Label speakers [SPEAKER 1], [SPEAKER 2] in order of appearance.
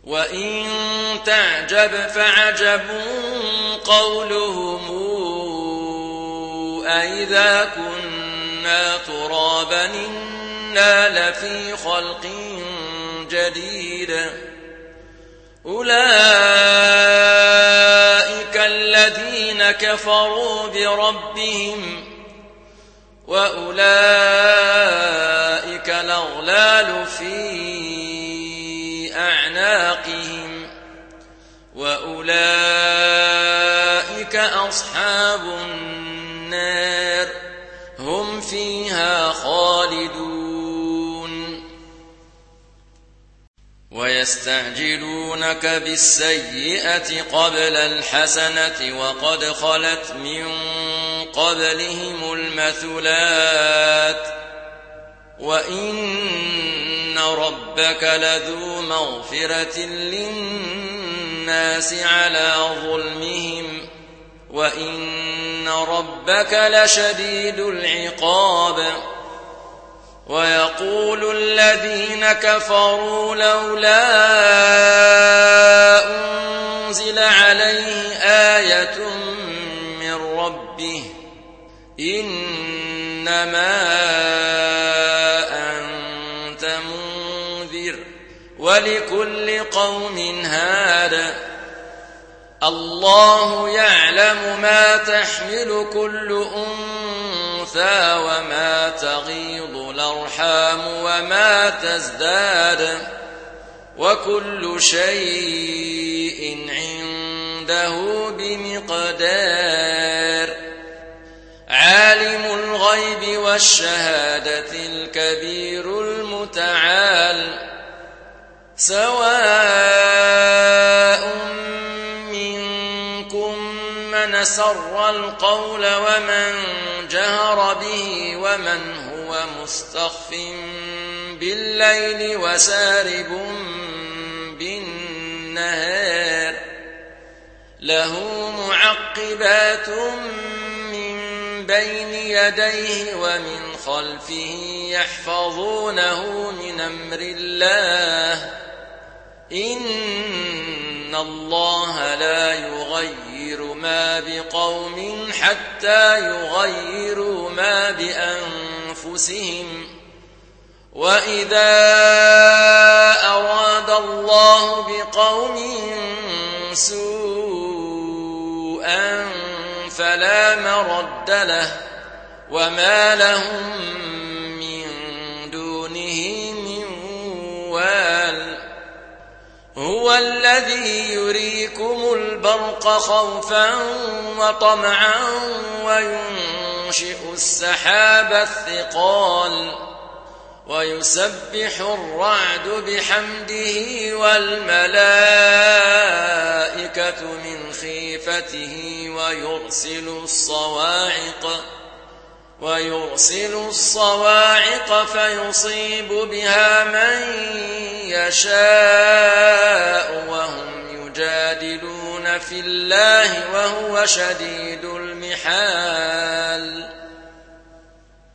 [SPEAKER 1] وإن تعجب فعجب قولهم أإذا كنا ترابا إنا لفي خلق جديد أولئك الذين كفروا بربهم وأولئك الأغلال في أعناقهم وأولئك أصحاب النار هم فيها خالدون ويستعجلونك بالسيئة قبل الحسنة وقد خلت من قبلهم المثلات وإن ربك لذو مغفرة للناس على ظلمهم وإن ربك لشديد العقاب ويقول الذين كفروا لولا أنزل عليه آية من ربه إنما أنت منذر ولكل قوم هاد الله يعلم ما تحمل كل أنثى وما تغيض الأرحام وما تزداد وكل شيء عنده بمقدار عالم الغيب والشهادة الكبير المتعال سواء منكم من سر القول ومن جهر به ومن هو مستخف بالليل وسارب بالنهار له معقبات من بين يديه ومن خلفه يحفظونه من أمر الله إن الله لا يغير ما بقوم حتى يغيروا ما بأنفسهم وإذا أراد الله بقوم سوءا فلا مرد له وما لهم من دونه من وال هو الذي يريكم البرق خوفا وطمعا وينشئ السحاب الثقال ويسبح الرعد بحمده والملائكة من خيفته ويرسل الصواعق فيصيب بها من يشاء وهم يجادلون في الله وهو شديد المحال